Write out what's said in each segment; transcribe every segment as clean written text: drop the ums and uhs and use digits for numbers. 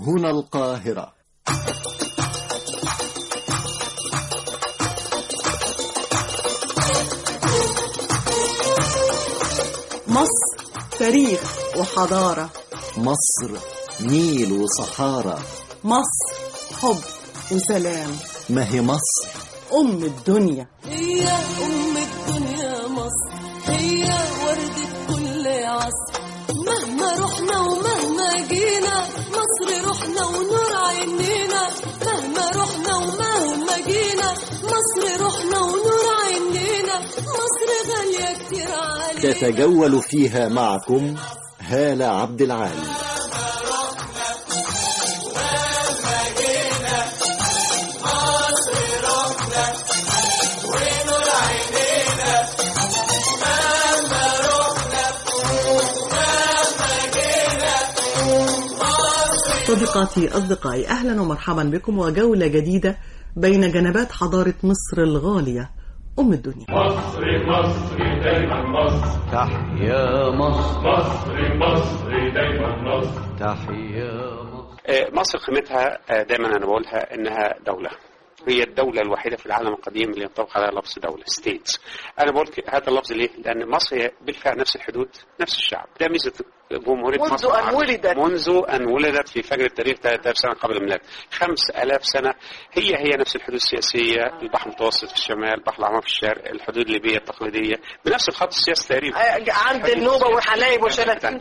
هنا القاهرة. مصر تاريخ وحضارة، مصر نيل وصحارى، مصر حب وسلام. ما هي مصر أم الدنيا، هي أم الدنيا مصر، هي وردة كل عصر. مهما رحنا ومهما جينا مصر رحنا ونور عينينا. مهما رحنا ومهما جينا مصر رحنا ونور عينينا. مصر غالية كتير علينا. تتجول فيها معكم هالة عبد العال. صديقاتي أصدقائي، أهلا ومرحبا بكم وجولة جديدة بين جنبات حضارة مصر الغالية أم الدنيا. مصر مصر دايما مصر، تحيا مصر، مصر مصر دايما مصر، تحيا مصر. مصر قيمتها دايما أنا بقولها إنها دولة، هي الدولة الوحيدة في العالم القديم اللي ينطبق عليها لفظ دولة ستيتس. أنا بقول هذا اللفظ ليه؟ لأن مصر هي بالفعل نفس الحدود نفس الشعب. ده ميزة جمهورية مصر منذ أن ولدت في فجر التاريخ 3000 سنة قبل الميلاد. 5000 سنة هي نفس الحدود السياسية، البحر المتوسط في الشمال، البحر الأحمر في الشرق، الحدود الليبية التقليدية بنفس الخط السياسي تقريبا، عند النوبة وحلايب وشلاتين،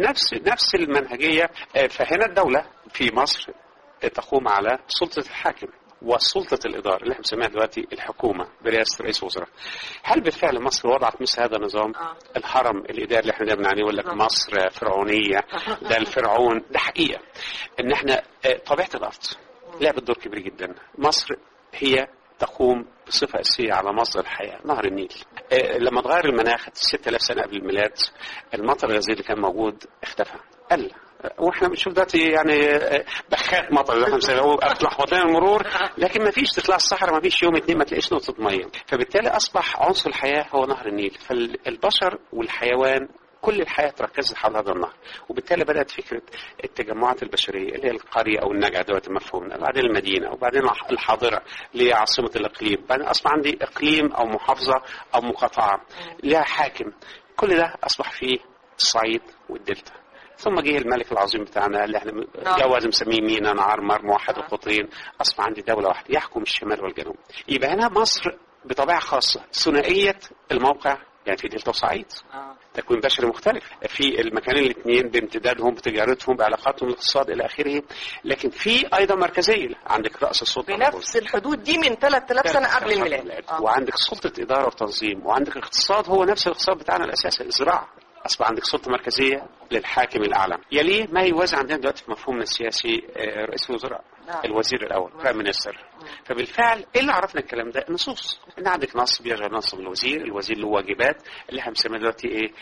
نفس المنهجية. فهنا الدولة في مصر تقوم على سلطة الحاكم وسلطة الإدارة اللي احنا بنسميها دلوقتي الحكومة برئاسة رئيس وزراء. هل بالفعل مصر وضعت مثل هذا النظام؟ الهرم الإداري اللي احنا دايما بنعنيه يقول لك مصر فرعونية، ده الفرعون. ده حقيقة إن احنا طبيعة الأرض لعبت دور كبير جدا. مصر هي تقوم بصفة أساسية على مصدر الحياة، نهر النيل. لما تغير المناخ 6000 سنة قبل الميلاد، المطر الغزير اللي كان موجود اختفى، قل. واحنا بنشوف دلوقتي يعني بخات مطر اللي احنا بنسميه لحظتين المرور، لكن ما فيش تطلع الصحراء ما فيش يوم اتنين ما تلاقيش نقطة مية. فبالتالي أصبح عنصر الحياة هو نهر النيل. فالبشر والحيوان كل الحياة تركزت حول هذا النهر، وبالتالي بدأت فكرة التجمعات البشرية اللي هي القرية أو النجعة دلوقتي مفهومنا، بعدين المدينة، وبعدين الحاضرة اللي هي عاصمة الإقليم، بعدين أصبح عندي إقليم أو محافظة أو مقاطعة لها حاكم. كل ده أصبح فيه الصعيد والدلتا. ثم جه الملك العظيم بتاعنا اللي احنا جواز مسميه مينا نعرمر موحد القطرين. أصبح عندي دولة واحدة يحكم الشمال والجنوب. يبقى هنا مصر بطبيعة خاصة ثنائية الموقع، يعني في دلتا وصعيد تكوين بشري مختلف في المكانين الاثنين بامتدادهم بتجارتهم بعلاقاتهم الاقتصاد الى اخره، لكن في ايضا مركزيه. عندك راس السلطه بنفس الحدود دي من 3000 سنه قبل الميلاد، وعندك سلطه اداره وتنظيم، وعندك اقتصاد هو نفس الاقتصاد بتاعنا الاساسي الزراعه. أصبح عندك سلطة مركزية للحاكم الأعلى. يليه ما يوازي عندنا دلوقتي في مفهومنا السياسي رئيس الوزراء، الوزير الأول، برايم مينستر. فبالفعل إيه اللي عرفنا الكلام ده؟ النصوص. إن عندك نص بيشغل نص الوزير له واجبات اللي احنا بنسميها دلوقتي إيه؟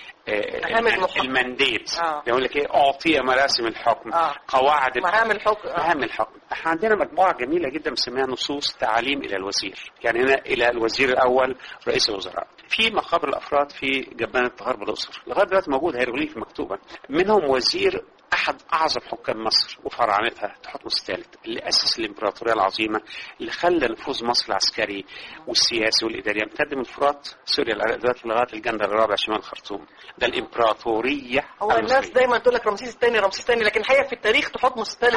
المانديت. يقول لك إيه؟ أعطي مراسم الحكم، قواعد مهام الحكم. احنا عندنا مجموعة جميلة جدا بنسميها نصوص تعاليم إلى الوزير. يعني هنا إلى الوزير الأول رئيس الوزراء. في مقابر الأفراد في جبانة غرب الأقصر لغاية دلوقتي موجود هيروغليف مكتوبة، منهم وزير أحد أعظم حكام مصر وفراعنتها تحتمس الثالث اللي أسس الإمبراطورية العظيمة اللي خلى نفوذ مصر العسكري والسياسي والإداري يمتد من الفرات سوريا العراق دلوقتي لغاية الجندل الرابع شمال الخرطوم. ده الإمبراطورية. هو الناس دايما تقول لك رمسيس الثاني، لكن الحقيقة في التاريخ تحتمس الثالث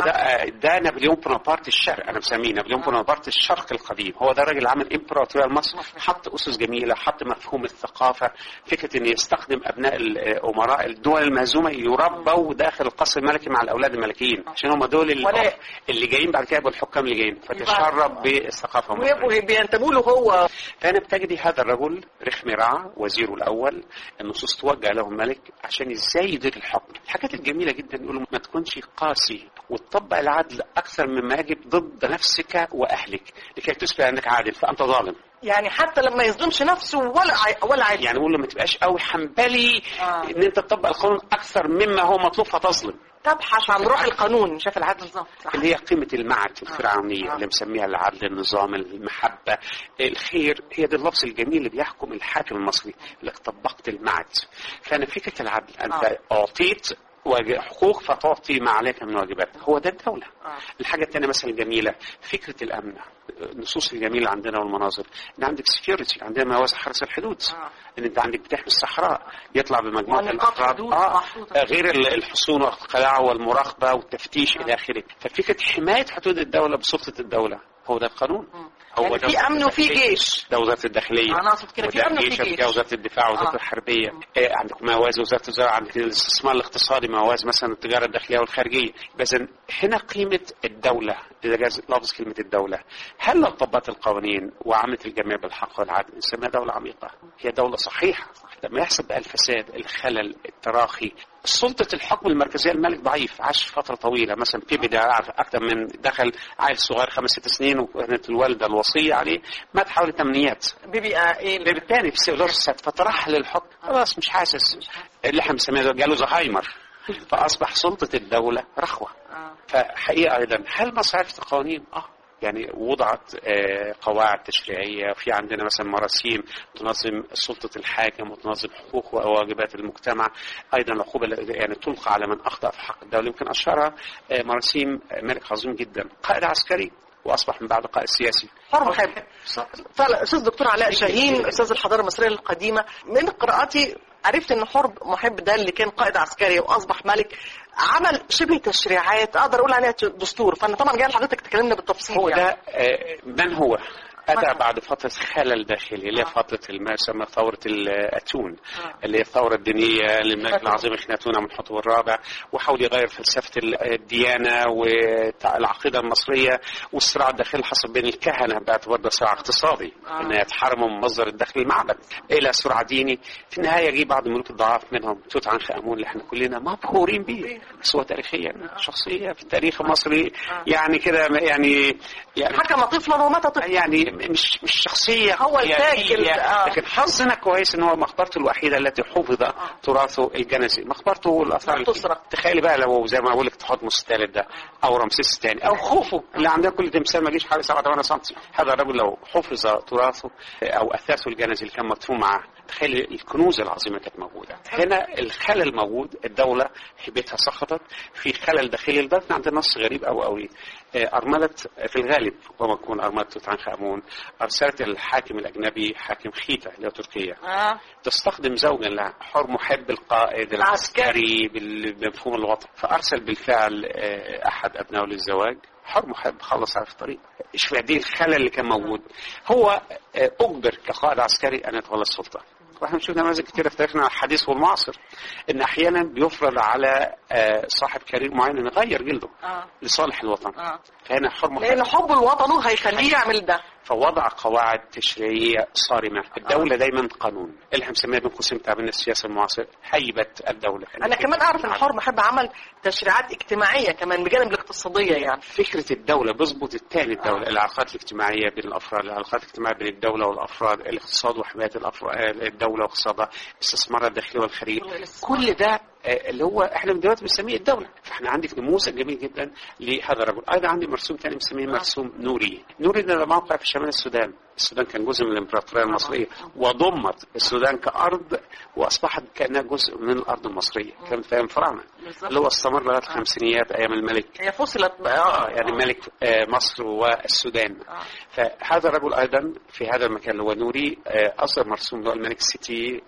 ده نابليون بونابرت الشرق. أنا مسميه نابليون بونابرت الشرق القديم. هو ده الراجل عمل إمبراطورية لمصر، حط أسس جميلة، حط مفهوم الثقافة، فكرة إن يستخدم أبناء الأمراء الدول المهزومة يربوا داخل القصر الملكي مع الأولاد الملكيين، عشان هم دول اللي جايين بعد كده بالحكام اللي جايين، فتشرب بالثقافة المصرية بينتموا له هو. فأنا بتجدي هذا الرجل رخم رعا وزيره الأول النصوص توجه له الملك عشان إزاي يدير الحكم. الحاجات الجميلة جدا يقولوا ما تكونش قاسي وتطبق العدل أكثر مما يجب ضد نفسك وأهلك لكي تثبت أنك عادل فأنت ظالم. يعني حتى لما يظلمش نفسه ولا عادل. يعني يقول له ما تبقاش قوي حنبلي ان انت تطبق القانون اكثر مما هو مطلوب فتظلم. تبحث عن روح القانون، شاف العدل بالظبط اللي هي قيمة المعد الفرعونية اللي مسميها العدل، النظام، المحبة، الخير. هي دي اللفظ الجميل اللي بيحكم الحاكم المصري، لك طبقت المعد. فأنا فكرة العدل أنت أعطيت حقوق فتعطي ما عليك من واجبات. هو ده الدولة. الحاجة الثانية مثلا الجميلة فكرة الأمن، النصوص الجميلة عندنا والمناظر إن عندك سكيورتي، عندنا موازي حرس الحدود، إن أنت عندك بتحمي الصحراء يطلع بمجموعة الأفراد غير الحصون والقلاع والمراقبة والتفتيش إلى آخره. ففكرة حماية حدود الدولة بسلطة الدولة هو ده القانون. هو يعني في امن وفي جيش. ده وزاره الداخليه. انا اقصد كده في امن وفي جيش. وزاره الدفاع وزاره الحربيه. عندك موازي وزاره الزراعه، عندك الاستثمار الاقتصادي، موازي مثلا التجاره الداخليه والخارجيه. اذا هنا قيمه الدوله، اذا جاز لفظ كلمه الدوله، هل لو طبقت القوانين وعملت الجميع بالحق والعدل نسميها دوله عميقه. هي دوله صحيحه. لما يحصل بقى الفساد، الخلل، التراخي، سلطة الحكم المركزية الملك ضعيف، عاش فترة طويلة. مثلا بيبي ده أكثر من دخل عيل صغير 5-6 سنين وكانت الوالدة الوصية عليه مات حوالي 8. بيبي بيبي الثاني في سيلورسات فترحل للحكم خلاص مش حاسس، اللي احنا بنسميه جاله زهايمر، فأصبح سلطة الدولة رخوة. فحقيقة أيضا هل مصر عرفت القوانين؟ يعني وضعت قواعد تشريعية، في عندنا مثلا مراسيم تنظم سلطة الحاكم وتنظم حقوق وواجبات المجتمع، أيضا العقوبة يعني تلقى على من أخطأ في حق الدولة. يمكن أشهرها مراسيم ملك عظيم جدا، قائد عسكري وأصبح من بعد قائد سياسي. محب. فعلا أستاذ دكتور علاء شاهين أستاذ الحضارة المصرية القديمة، من قراءتي عرفت ان حرب محب ده اللي كان قائد عسكري واصبح ملك عمل شبه تشريعات اقدر اقول عليها دستور. فانا طبعا جاي لحضرتك تكلمنا بالتفصيل. هو ده من هو أتى بعد فترة خلل داخلي اللي هي فترة ما يسمى ثورة الأتون، اللي هي الثورة الدينية للملك العظيم إخناتون من حتب الرابع، وحاول يغير فلسفة الديانة والعقيدة المصرية، والصراع الداخلي حصل بين الكهنة باعتبار ده صراع اقتصادي إن يتحرموا من مصدر الدخل المعبد إلى صراع ديني. في النهاية جه بعض الملوك الضعاف منهم توت عنخ آمون اللي احنا كلنا مبهورين به، بس هو تاريخيا شخصية في التاريخ المصري يعني كده يعني حكم طفلا ومات طفلا، يعني مش شخصية هو التاج. لكن حظنا كويس ان هو مقبرته الوحيدة التي حفظ تراثه الجنسي، مقبرته الاثار. تخيلي بقى لو زي ما اقول لك تحتمس الثالث ده او رمسيس الثاني او خوفو اللي عندنا كل تمثال ما يجيش حوالي 7-8 سم، هذا الرجل لو حفظ تراثه او اثاثه الجنسي اللي كان مدفون معاه، تخيلي الكنوز العظيمة كانت موجودة. هنا الخلل موجود، الدولة هيبتها سقطت في خلل داخلي. لدرجة عندنا نص غريب قوي أرملة في الغالب وما تكون أرملة توت عنخ آمون أرسلت الحاكم الأجنبي حاكم خيتا اللي هي تركيا تستخدم زوجا لها حر محب القائد العسكري بمفهوم الوطن، فأرسل بالفعل أحد أبنائه للزواج حر محب خلص على الطريق. ايش دي الخلل اللي كان موجود. هو أجبر كقائد عسكري أن يتولى السلطة. واحنا بنشوف نماذج كتير في تاريخنا الحديث والمعاصر ان احيانا بيفرض على صاحب كارير معين انه يغير جلده لصالح الوطن. فهنا حرمه لان حب الوطن هيخليه يعمل ده. فوضع قواعد تشريعيه صارمه. الدوله دايما قانون، اللي احنا بنسميها بين قوسين تعبير السياسه المعاصر هيبه الدوله. انا كمان اعرف ان حر محب عمل تشريعات اجتماعيه كمان بجانب الاقتصاديه. يعني فكره الدوله بيظبط الثاني الدوله العلاقات الاجتماعيه بين الافراد، العلاقات الاجتماعيه بين الدوله والافراد، الاقتصاد وحمايه الدوله واقتصادها، الاستثمار الداخلي والخارجي، كل ده اللي هو احنا دلوقتي بنسميه الدوله. فاحنا عندك نموذج جميل جدا لهذا الرجل. ايضا عندي مرسوم ثاني بنسميه مرسوم نوري. نوري ده موقع في شمال السودان. السودان كان جزء من الامبراطوريه المصريه وضمت السودان كارض واصبحت كانها جزء من الارض المصريه. كان في الفراعنه اللي هو استمر لغايه الخمسينيات ايام الملك. هي فصلت يعني ملك مصر والسودان. فهذا الرجل ايضا في هذا المكان اللي هو نوري اصدر مرسوم له الملك السيتي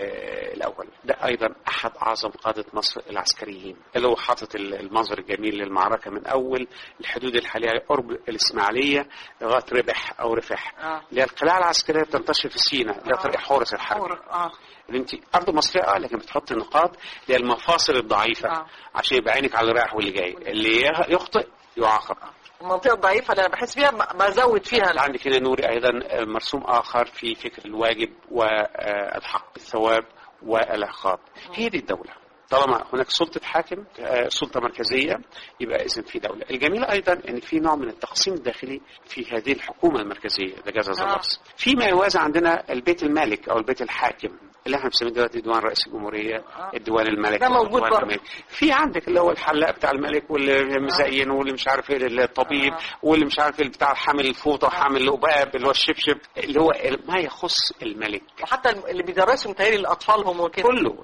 الاول. ده ايضا احد اعظم قادة مصر العسكريين، اللي هو حاطط المنظر الجميل للمعركة من أول الحدود الحالية قرب الإسماعيلية لغاية ربح أو رفح. اللي هي القلاع العسكرية بتنتشر في سيناء اللي هي طريق حورس الحرب. اللي انت أرض مصرية لكن بتحط نقاط اللي هي المفاصل الضعيفة عشان يبقى عينك على الرايح واللي جاي، اللي يخطئ يعاقب. المنطقة الضعيفة اللي أنا بحس فيها بزود فيها. عندك هنا نوري أيضا مرسوم آخر في فكر الواجب والحق، الثواب والعقاب. هي دي الدولة. طالما هناك سلطة حاكم سلطة مركزية يبقى إذن في دولة. الجميل أيضا أن في نوع من التقسيم الداخلي في هذه الحكومة المركزية ده جاز اللفظ. فيما يوازى عندنا البيت المالك أو البيت الحاكم اللي احنا بنسميه دلوقتي ديوان رئيس الجمهوريه، الديوان الملكي، ده موجود برضه. في عندك اللي هو الحلاق بتاع الملك واللي مزين واللي مش عارف ايه الطبيب واللي مش عارف ايه بتاع حامل الفوطه وحامل القباب اللي هو الشبشب اللي هو ما يخص الملك. وحتى اللي بيدرسوا متهيألي لاطفالهم وكده كله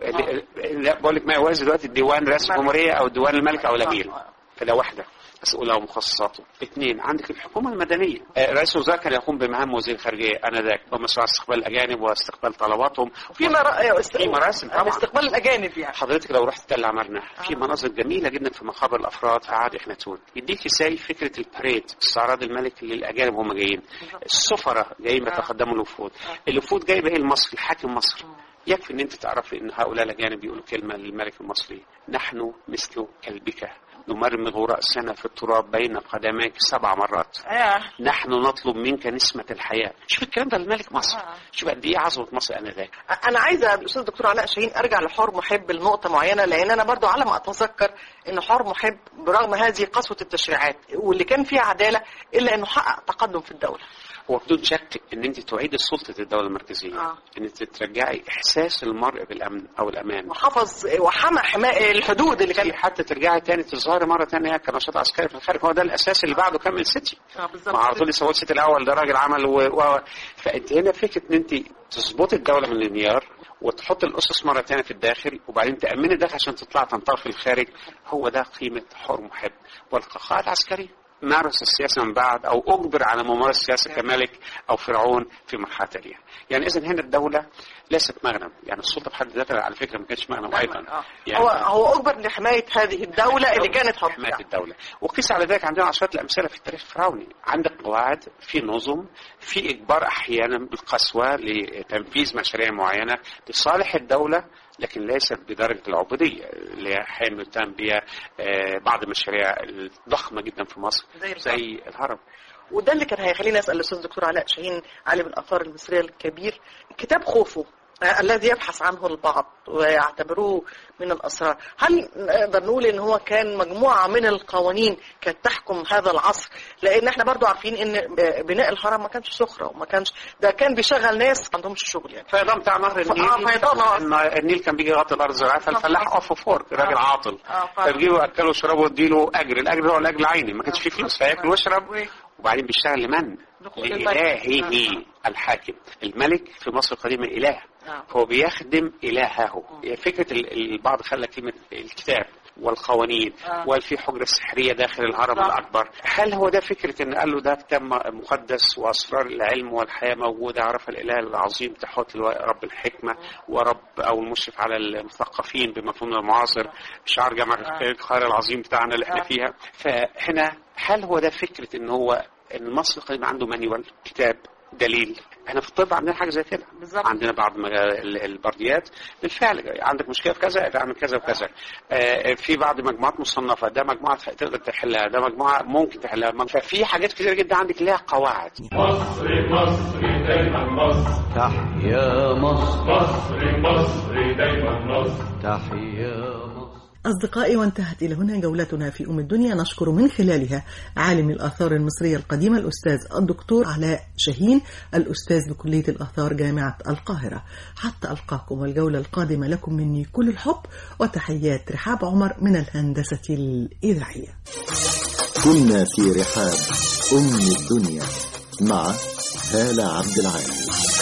بقول لك ما يوازي دلوقتي الديوان رئيس الجمهوريه او الديوان الملك او الامير. فده واحده مسؤولة ومخصصاته. 2 عندك الحكومة المدنية. رئيس الوزراء كان يقوم بمهام وزير الخارجية آنذاك ومسؤول عن استقبال الأجانب واستقبال طلباتهم. في مراسم طبعا استقبال الأجانب يعني. حضرتك لو رحت تل عمرنا في مناظر جميلة جدا في مقابر الأفراد في عهد إخناتون. يديك ازاي فكرة البريد استعراض الملك للأجانب وهم جايين. السفراء جايين بيتقدموا الوفود. الوفود جايبة ايه المصري الحاكم مصر. يكفي ان انت تعرفي ان هؤلاء الأجانب بيقولوا كلمة للملك المصري: نحن مثل كلبك نمرمغ رأسنا في التراب بين قدميك 7 مرات. نحن نطلب منك نسمة الحياة. شوف الكلام ده للملك مصر. شوف قد ايه عظمة مصر آنذاك. انا عايزه الاستاذ الدكتور علاء شاهين ارجع لحور محب لنقطه معينه، لان انا برضو على ما اتذكر ان حور محب برغم هذه قسوه التشريعات واللي كان فيها عداله الا انه حقق تقدم في الدوله. هو بدون شك ان انت تعيد سلطه الدوله المركزيه، ان انت ترجعي احساس المرء بالامن او الامان، وحفظ وحمى حماية الحدود اللي كان حتى ترجعي تاني تظهري مره ثانيه كنشاط عسكري في الخارج. هو ده الاساس اللي بعده كمل سيتي. بالظبط. مع طول سواد سيتي الاول ده راجل عمل فانت هنا فكره ان انت تظبطي الدوله من الانهيار وتحط الاسس مره ثانيه في الداخل وبعدين تامني الداخل عشان تطلع تنطلق في الخارج. هو ده قيمه حور محب. والقائد عسكري مارس السياسة من بعد أو أجبر على ممارسة السياسة كملك أو فرعون في مرحلة تالية. يعني إذن هنا الدولة ليست مغنم، يعني السلطة بحد ذاتها على فكرة ما كانتش مغنم أيضا. يعني هو أجبر لحماية هذه الدولة اللي كانت حماية الدولة. وقيس على ذلك عندنا عشرات الأمثلة في التاريخ الفرعوني. عندك قواعد، في نظم، في إجبار أحيانا بالقسوة لتنفيذ مشاريع معينة لصالح الدولة، لكن ليست بدرجة العبودية اللي حين يتم بها بعض المشاريع الضخمة جدا في مصر زي الهرم. وده اللي كان هيخليني أسأل الأستاذ الدكتور علاء شاهين عالم الآثار المصرية الكبير، كتاب خوفو الذي يبحث عنه البعض ويعتبروه من الأسرار، هل نقدر نقول إن هو كان مجموعة من القوانين كانت تحكم هذا العصر؟ لأن احنا برضو عارفين إن بناء الهرم ما كانش سخرة وما كانش ده كان بيشغل ناس ما عندهمش شغل يعني. فيضان بتاع نهر النيل النيل كان بيجي يغطي الأرض زراعة، فالفلاح أوف فورك راجل عاطل فبيجيبوا أكلوا وشربوا واديله أجر، الأجر هو الأجر العيني، ما كانش فيه فلوس فياكل ويشرب وبعدين بيشتغل لمن؟ لإلهه الحاكم. الملك في مصر القديمة إله، هو بيخدم إلهه. فكرة البعض خلى كلمة الكتاب والقوانين وفي حجرة سحرية داخل الهرم الأكبر، هل هو ده فكرة إن قال له ده كتاب مقدس وأسرار العلم والحياة موجودة عرف الإله العظيم تحط رب الحكمة ورب أو المشرف على المثقفين بمفهوم المعاصر شعار جامع القاهرة العظيم بتاعنا اللي احنا فيها. فهنا هل هو ده فكرة إن هو إن المصري القديم عنده مانيوال كتاب دليل؟ احنا في الطب عندنا حاجه زي كده بالزبط. عندنا بعض البرديات بالفعل عندك مشكله في كذا اعمل كذا وكذا. في بعض مجموعات مصنفه، ده مجموعه تقدر تحلها، ده مجموعه ممكن تحلها. ففي حاجات كتير جدا عندك ليها قواعد. مصر مصر دايما مصر، تحيا مصر، مصر مصر دايما مصر، تحيا مصر. أصدقائي، وانتهت إلى هنا جولتنا في الدنيا، نشكر من خلالها عالم الآثار المصرية القديمة الأستاذ الدكتور علاء شاهين، الأستاذ بكلية الآثار جامعة القاهرة. حتى ألقاكم والجولة القادمة لكم مني كل الحب وتحيات رحاب عمر من الهندسة الإذاعية. كنا في رحاب الدنيا مع هالة عبد العال.